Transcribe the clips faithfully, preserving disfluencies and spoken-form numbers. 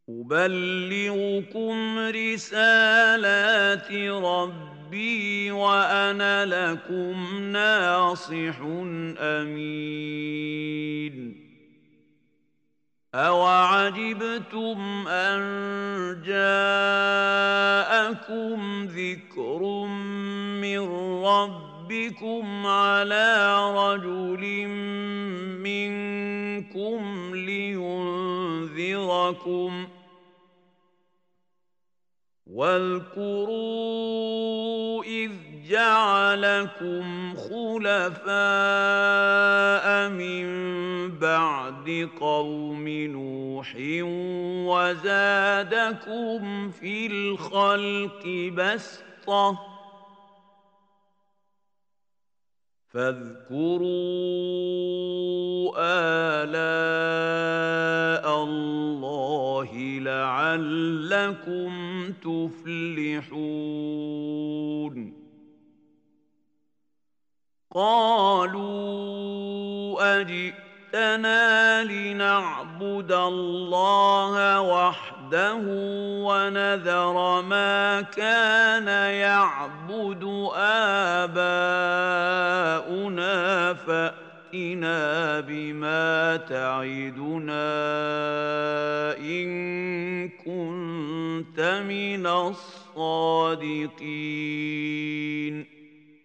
أبلغكم رسالات ربي وأنا لكم ناصح أمين. أَوَعَجِبْتُمْ أَن جَاءَكُمْ ذِكْرٌ مِّن رَّبِّكُمْ عَلَىٰ رَجُلٍ مِّنكُمْ لِيُنذِرَكُمْ ۚ وَاذْكُرُوا إِذْ جَعَلَكُمْ خُلَفَاءَ مِن بَعْدِ قَوْمِ نُوحٍ وَزَادَكُمْ فِي الْخَلْقِ بَسْطَةً ۖ فاذكروا آلاء الله لعلكم تفلحون. قالوا أجئتنا لنعبد الله وحده ونذر ما كان يعبد آباؤنا فأتنا بما تعدنا إن كنت من الصادقين.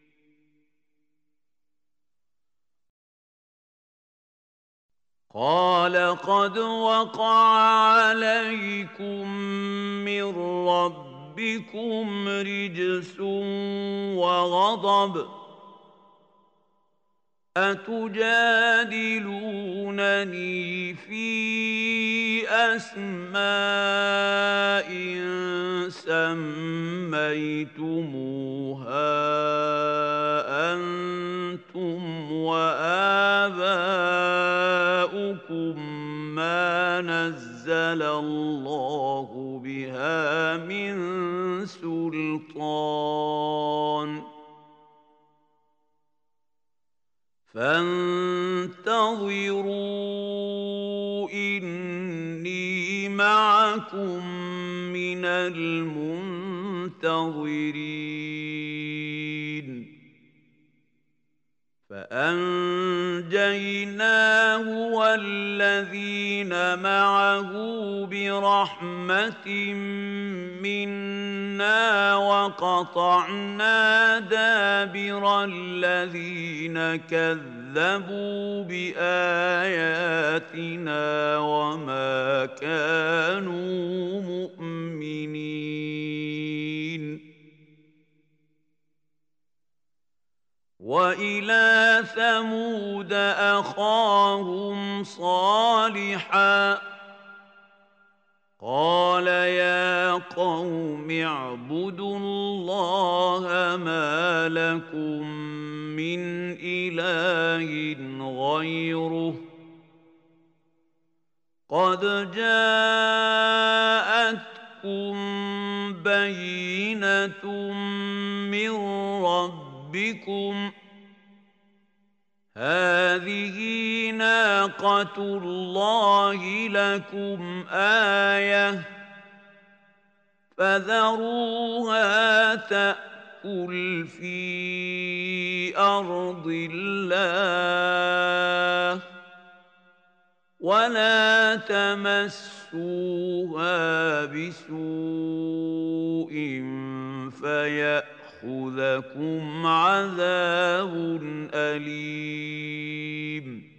قال قد وقع عليكم من ربكم رجس وغضب، أتجادلونني في أسماء سميتموها أنتم وآباؤكم ما نزل الله بها من سلطان، فانتظروا إني معكم من المنتظرين. فأنجيناه والذين معه برحمة منا وقطعنا دابر الذين كذبوا بآياتنا وما كانوا مؤمنين. وإلى ثمود أخاهم صالحا قال يا قوم اعبدوا الله ما لكم من إله غيره قد جاءتكم بينة من ربكم هذه ناقة الله لكم آية فذروها تأكل في أرض الله ولا تمسوها بسوء فيأخذكم عذاب أليم.